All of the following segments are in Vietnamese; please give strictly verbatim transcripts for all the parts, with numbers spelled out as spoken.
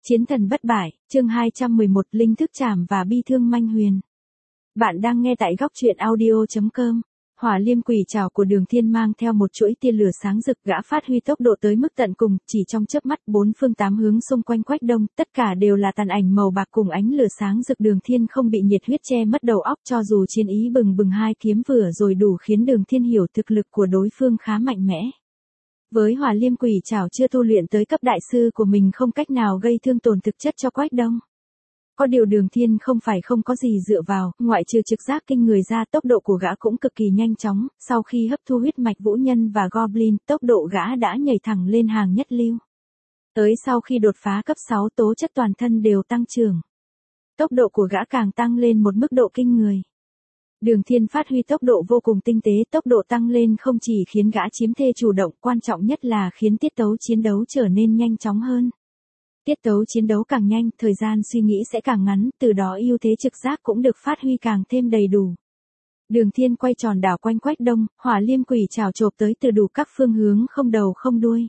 Chiến thần bất bại, chương hai trăm mười một, linh thức trảm và bi thương manh huyền. Bạn đang nghe tại góc truyện audio chấm com. Hỏa liêm quỷ trảo của Đường Thiên mang theo một chuỗi tia lửa sáng rực, gã phát huy tốc độ tới mức tận cùng, chỉ trong chớp mắt bốn phương tám hướng xung quanh Quách Đông, tất cả đều là tàn ảnh màu bạc cùng ánh lửa sáng rực. Đường Thiên không bị nhiệt huyết che mất đầu óc, cho dù chiến ý bừng bừng, hai kiếm vừa rồi đủ khiến Đường Thiên hiểu thực lực của đối phương khá mạnh mẽ. Với hỏa liêm quỷ trảo chưa tu luyện tới cấp đại sư của mình không cách nào gây thương tổn thực chất cho Quách Đông. Có điều Đường Thiên không phải không có gì dựa vào, ngoại trừ trực giác kinh người ra, tốc độ của gã cũng cực kỳ nhanh chóng, sau khi hấp thu huyết mạch vũ nhân và goblin, tốc độ gã đã nhảy thẳng lên hàng nhất lưu. Tới sau khi đột phá cấp sáu, tố chất toàn thân đều tăng trưởng. Tốc độ của gã càng tăng lên một mức độ kinh người. Đường Thiên phát huy tốc độ vô cùng tinh tế, tốc độ tăng lên không chỉ khiến gã chiếm thế chủ động, quan trọng nhất là khiến tiết tấu chiến đấu trở nên nhanh chóng hơn. Tiết tấu chiến đấu càng nhanh, thời gian suy nghĩ sẽ càng ngắn, từ đó ưu thế trực giác cũng được phát huy càng thêm đầy đủ. Đường Thiên quay tròn đảo quanh Quách Đông, hỏa liêm quỷ trảo chộp tới từ đủ các phương hướng, không đầu không đuôi.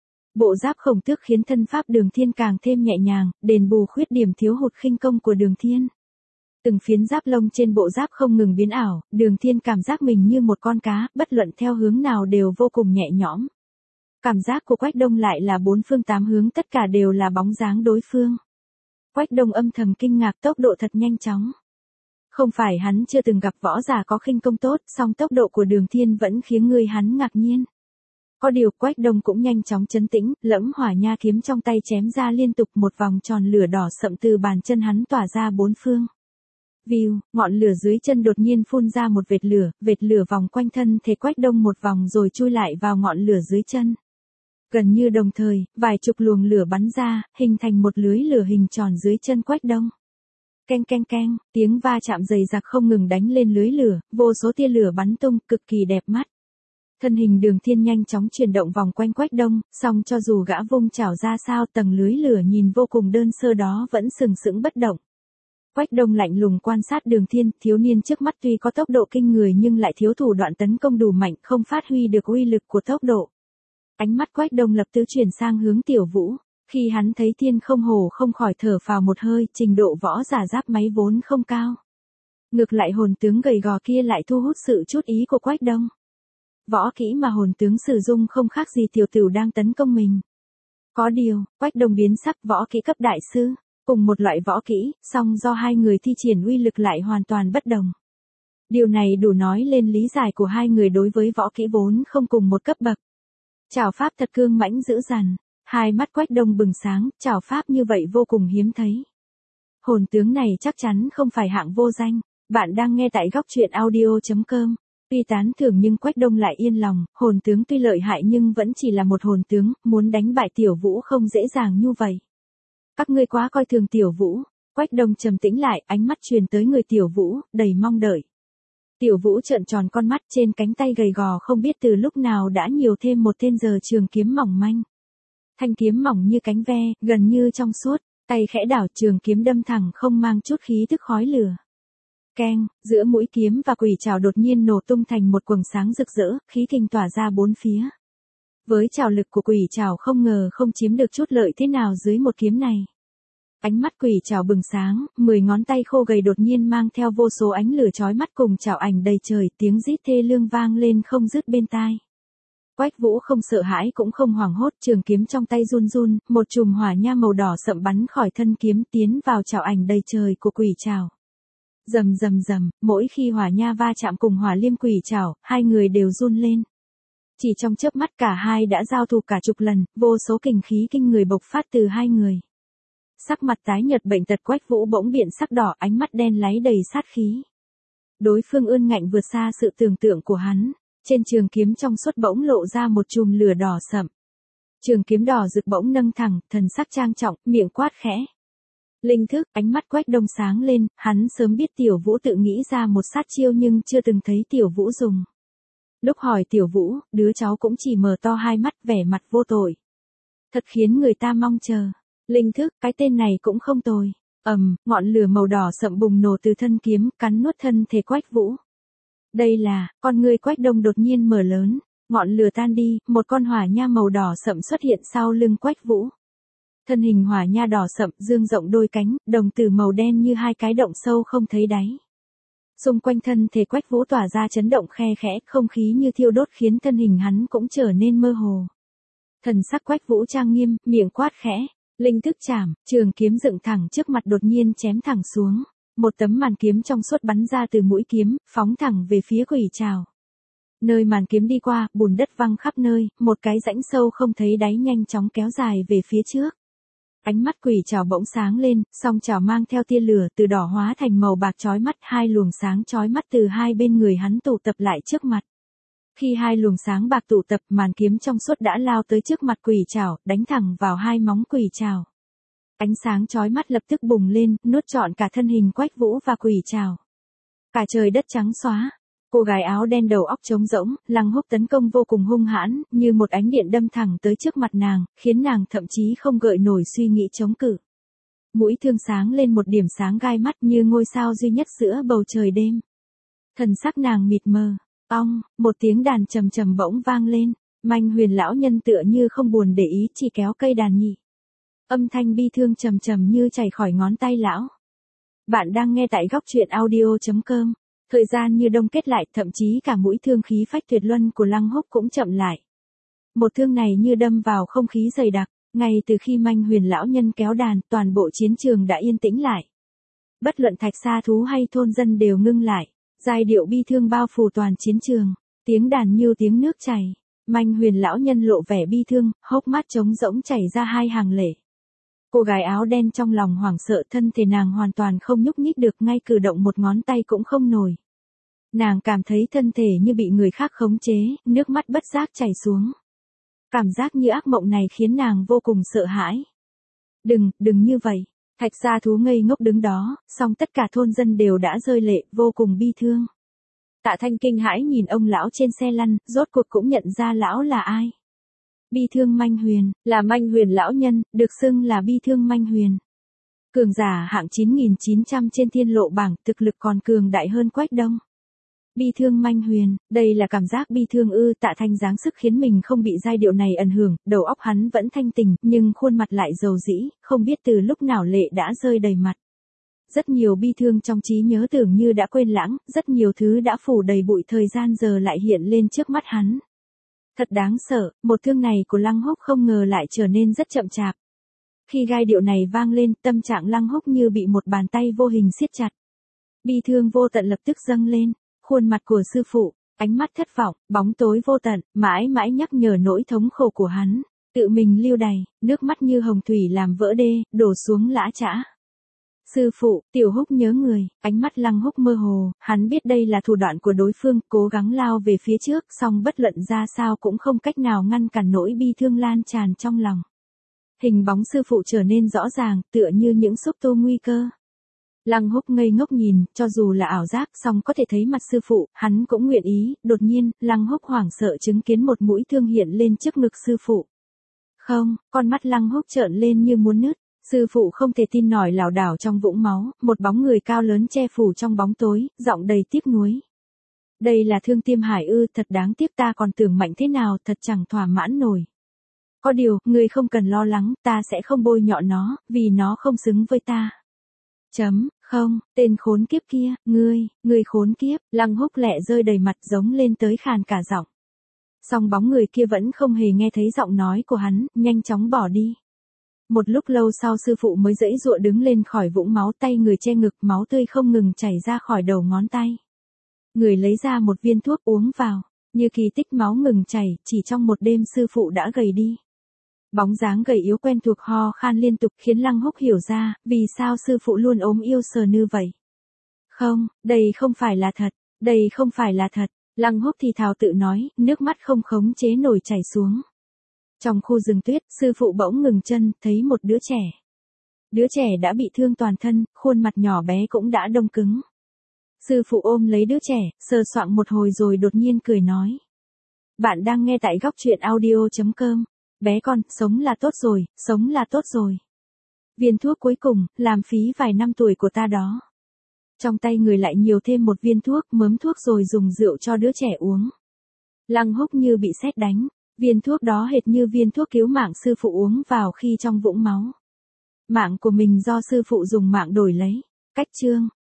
Bộ giáp khổng tước khiến thân pháp Đường Thiên càng thêm nhẹ nhàng, đền bù khuyết điểm thiếu hụt khinh công của Đường Thiên. Từng phiến giáp lông trên bộ giáp không ngừng biến ảo, Đường Thiên cảm giác mình như một con cá, bất luận theo hướng nào đều vô cùng nhẹ nhõm. Cảm giác của Quách Đông lại là bốn phương tám hướng, tất cả đều là bóng dáng đối phương. Quách Đông âm thầm kinh ngạc, tốc độ thật nhanh chóng. Không phải hắn chưa từng gặp võ giả có khinh công tốt, song tốc độ của Đường Thiên vẫn khiến người hắn ngạc nhiên. Có điều Quách Đông cũng nhanh chóng trấn tĩnh, lẫm hỏa nha kiếm trong tay chém ra liên tục, một vòng tròn lửa đỏ sậm từ bàn chân hắn tỏa ra bốn phương. View, ngọn lửa dưới chân đột nhiên phun ra một vệt lửa, vệt lửa vòng quanh thân thể Quách Đông một vòng rồi chui lại vào ngọn lửa dưới chân. Gần như đồng thời, vài chục luồng lửa bắn ra, hình thành một lưới lửa hình tròn dưới chân Quách Đông. Keng keng keng, tiếng va chạm dày dặc không ngừng đánh lên lưới lửa, vô số tia lửa bắn tung, cực kỳ đẹp mắt. Thân hình Đường Thiên nhanh chóng chuyển động vòng quanh Quách Đông, song cho dù gã vung chảo ra sao, tầng lưới lửa nhìn vô cùng đơn sơ đó vẫn sừng sững bất động. Quách Đông lạnh lùng quan sát Đường Thiên, thiếu niên trước mắt tuy có tốc độ kinh người nhưng lại thiếu thủ đoạn tấn công đủ mạnh, không phát huy được uy lực của tốc độ. Ánh mắt Quách Đông lập tức chuyển sang hướng Tiểu Vũ, khi hắn thấy Thiên không hổ không khỏi thở phào một hơi, trình độ võ giả giáp máy vốn không cao. Ngược lại hồn tướng gầy gò kia lại thu hút sự chú ý của Quách Đông. Võ kỹ mà hồn tướng sử dụng không khác gì tiểu tử đang tấn công mình. Có điều, Quách Đông biến sắc, võ kỹ cấp đại sư. Cùng một loại võ kỹ, song do hai người thi triển uy lực lại hoàn toàn bất đồng. Điều này đủ nói lên lý giải của hai người đối với võ kỹ vốn không cùng một cấp bậc. Trảo pháp thật cương mãnh dữ dằn, hai mắt Quách Đông bừng sáng, trảo pháp như vậy vô cùng hiếm thấy. Hồn tướng này chắc chắn không phải hạng vô danh, bạn đang nghe tại góc truyện audio chấm com. Tuy tán thưởng nhưng Quách Đông lại yên lòng, hồn tướng tuy lợi hại nhưng vẫn chỉ là một hồn tướng, muốn đánh bại Tiểu Vũ không dễ dàng như vậy. Các ngươi quá coi thường Tiểu Vũ. Quách Đông trầm tĩnh lại, ánh mắt truyền tới người Tiểu Vũ, đầy mong đợi. Tiểu Vũ trợn tròn con mắt, trên cánh tay gầy gò không biết từ lúc nào đã nhiều thêm một tên giờ trường kiếm mỏng manh. Thanh kiếm mỏng như cánh ve, gần như trong suốt, tay khẽ đảo, trường kiếm đâm thẳng không mang chút khí tức khói lửa. Keng, giữa mũi kiếm và quỷ trảo đột nhiên nổ tung thành một quầng sáng rực rỡ, khí kình tỏa ra bốn phía. Với trảo lực của quỷ trảo không ngờ không chiếm được chút lợi thế nào dưới một kiếm này. Ánh mắt quỷ trảo bừng sáng, mười ngón tay khô gầy đột nhiên mang theo vô số ánh lửa chói mắt cùng trảo ảnh đầy trời, tiếng rít thê lương vang lên không dứt bên tai. Quách Vũ không sợ hãi cũng không hoảng hốt, trường kiếm trong tay run run, một chùm hỏa nha màu đỏ sậm bắn khỏi thân kiếm tiến vào trảo ảnh đầy trời của quỷ trảo. Rầm rầm rầm, mỗi khi hỏa nha va chạm cùng hỏa liêm quỷ trảo, hai người đều run lên. Chỉ trong chớp mắt cả hai đã giao thủ cả chục lần, vô số kình khí kinh người bộc phát từ hai người. Sắc mặt tái nhợt bệnh tật Quách Vũ bỗng biến sắc đỏ, ánh mắt đen láy đầy sát khí. Đối phương ươn ngạnh vượt xa sự tưởng tượng của hắn, trên trường kiếm trong suốt bỗng lộ ra một chùm lửa đỏ sậm. Trường kiếm đỏ rực bỗng nâng thẳng, thần sắc trang trọng, miệng quát khẽ. Linh thức, ánh mắt Quách Đông sáng lên, hắn sớm biết Tiểu Vũ tự nghĩ ra một sát chiêu nhưng chưa từng thấy Tiểu Vũ dùng. Lúc hỏi Tiểu Vũ, đứa cháu cũng chỉ mở to hai mắt, vẻ mặt vô tội. Thật khiến người ta mong chờ. Linh thức, cái tên này cũng không tồi. Ầm, ngọn lửa màu đỏ sậm bùng nổ từ thân kiếm, cắn nuốt thân thể Quách Vũ. Đây là, con ngươi Quách Đông đột nhiên mở lớn, ngọn lửa tan đi, một con hỏa nha màu đỏ sậm xuất hiện sau lưng Quách Vũ. Thân hình hỏa nha đỏ sậm, dương rộng đôi cánh, đồng tử màu đen như hai cái động sâu không thấy đáy. Xung quanh thân thể Quách Vũ tỏa ra chấn động khe khẽ, không khí như thiêu đốt khiến thân hình hắn cũng trở nên mơ hồ. Thần sắc Quách Vũ trang nghiêm, miệng quát khẽ, linh thức chảm, trường kiếm dựng thẳng trước mặt đột nhiên chém thẳng xuống. Một tấm màn kiếm trong suốt bắn ra từ mũi kiếm, phóng thẳng về phía quỷ trảo. Nơi màn kiếm đi qua, bùn đất văng khắp nơi, một cái rãnh sâu không thấy đáy nhanh chóng kéo dài về phía trước. Ánh mắt quỷ trảo bỗng sáng lên, song trảo mang theo tia lửa từ đỏ hóa thành màu bạc chói mắt, hai luồng sáng chói mắt từ hai bên người hắn tụ tập lại trước mặt. Khi hai luồng sáng bạc tụ tập, màn kiếm trong suốt đã lao tới trước mặt quỷ trảo, đánh thẳng vào hai móng quỷ trảo. Ánh sáng chói mắt lập tức bùng lên, nuốt trọn cả thân hình Quách Vũ và quỷ trảo. Cả trời đất trắng xóa. Cô gái áo đen đầu óc trống rỗng, Lăng Húc tấn công vô cùng hung hãn, như một ánh điện đâm thẳng tới trước mặt nàng, khiến nàng thậm chí không gợi nổi suy nghĩ chống cự. Mũi thương sáng lên một điểm sáng gai mắt như ngôi sao duy nhất giữa bầu trời đêm. Thần sắc nàng mịt mờ, ong, một tiếng đàn trầm trầm bỗng vang lên, Manh Huyền lão nhân tựa như không buồn để ý chỉ kéo cây đàn nhị. Âm thanh bi thương trầm trầm như chảy khỏi ngón tay lão. Bạn đang nghe tại góc truyện audio chấm com. Thời gian như đông kết lại, thậm chí cả mũi thương khí phách tuyệt luân của Lăng Húc cũng chậm lại. Một thương này như đâm vào không khí dày đặc, ngay từ khi Manh Huyền lão nhân kéo đàn, toàn bộ chiến trường đã yên tĩnh lại. Bất luận thạch sa thú hay thôn dân đều ngưng lại, giai điệu bi thương bao phủ toàn chiến trường, tiếng đàn như tiếng nước chảy. Manh Huyền lão nhân lộ vẻ bi thương, hốc mắt trống rỗng chảy ra hai hàng lệ. Cô gái áo đen trong lòng hoảng sợ, thân thể nàng hoàn toàn không nhúc nhích được, ngay cử động một ngón tay cũng không nổi. Nàng cảm thấy thân thể như bị người khác khống chế, nước mắt bất giác chảy xuống. Cảm giác như ác mộng này khiến nàng vô cùng sợ hãi. Đừng, đừng như vậy. Thạch gia thú ngây ngốc đứng đó, song tất cả thôn dân đều đã rơi lệ, vô cùng bi thương. Tạ Thanh kinh hãi nhìn ông lão trên xe lăn, rốt cuộc cũng nhận ra lão là ai. Bi thương Manh Huyền, là Manh Huyền lão nhân, được xưng là bi thương Manh Huyền. Cường giả hạng chín nghìn chín trăm trên thiên lộ bảng, thực lực còn cường đại hơn Quách Đông. Bi thương Manh Huyền, đây là cảm giác bi thương ư? Tạ Thanh dáng sức khiến mình không bị giai điệu này ảnh hưởng, đầu óc hắn vẫn thanh tỉnh, nhưng khuôn mặt lại dầu dĩ, không biết từ lúc nào lệ đã rơi đầy mặt. Rất nhiều bi thương trong trí nhớ tưởng như đã quên lãng, rất nhiều thứ đã phủ đầy bụi thời gian giờ lại hiện lên trước mắt hắn. Thật đáng sợ, một thương này của Lăng Húc không ngờ lại trở nên rất chậm chạp. Khi gai điệu này vang lên, tâm trạng Lăng Húc như bị một bàn tay vô hình siết chặt. Bi thương vô tận lập tức dâng lên, khuôn mặt của sư phụ, ánh mắt thất vọng, bóng tối vô tận, mãi mãi nhắc nhở nỗi thống khổ của hắn, tự mình lưu đày, nước mắt như hồng thủy làm vỡ đê, đổ xuống lã chã. Sư phụ, Tiểu Húc nhớ người, ánh mắt Lăng Húc mơ hồ, hắn biết đây là thủ đoạn của đối phương, cố gắng lao về phía trước, song bất luận ra sao cũng không cách nào ngăn cản nỗi bi thương lan tràn trong lòng. Hình bóng sư phụ trở nên rõ ràng, tựa như những xúc tu nguy cơ. Lăng Húc ngây ngốc nhìn, cho dù là ảo giác, song có thể thấy mặt sư phụ, hắn cũng nguyện ý. Đột nhiên, Lăng Húc hoảng sợ chứng kiến một mũi thương hiện lên trước ngực sư phụ. Không, con mắt Lăng Húc trợn lên như muốn nứt. Sư phụ không thể tin nổi lảo đảo trong vũng máu, một bóng người cao lớn che phủ trong bóng tối, giọng đầy tiếc nuối. Đây là Thương Tiêm Hải ư? Thật đáng tiếc, ta còn tưởng mạnh thế nào, thật chẳng thỏa mãn nổi. Có điều, người không cần lo lắng, ta sẽ không bôi nhọ nó, vì nó không xứng với ta. Chấm, không, tên khốn kiếp kia, ngươi, ngươi khốn kiếp. Lăng Húc lệ rơi đầy mặt, giống lên tới khàn cả giọng. Song bóng người kia vẫn không hề nghe thấy giọng nói của hắn, nhanh chóng bỏ đi. Một lúc lâu sau sư phụ mới giãy giụa đứng lên khỏi vũng máu, tay người che ngực, máu tươi không ngừng chảy ra khỏi đầu ngón tay. Người lấy ra một viên thuốc uống vào, như kỳ tích máu ngừng chảy, chỉ trong một đêm sư phụ đã gầy đi. Bóng dáng gầy yếu quen thuộc ho khan liên tục khiến Lăng Húc hiểu ra, vì sao sư phụ luôn ốm yêu sờ như vậy. Không, đây không phải là thật, đây không phải là thật, Lăng Húc thì thào tự nói, nước mắt không khống chế nổi chảy xuống. Trong khu rừng tuyết, sư phụ bỗng ngừng chân, thấy một đứa trẻ. Đứa trẻ đã bị thương toàn thân, khuôn mặt nhỏ bé cũng đã đông cứng. Sư phụ ôm lấy đứa trẻ, sờ soạng một hồi rồi đột nhiên cười nói. Bạn đang nghe tại góc truyện audio chấm com. Bé con, sống là tốt rồi, sống là tốt rồi. Viên thuốc cuối cùng, làm phí vài năm tuổi của ta đó. Trong tay người lại nhiều thêm một viên thuốc, mớm thuốc rồi dùng rượu cho đứa trẻ uống. Lăng Húc như bị sét đánh. Viên thuốc đó hệt như viên thuốc cứu mạng sư phụ uống vào khi trong vũng máu. Mạng của mình do sư phụ dùng mạng đổi lấy. Cách chương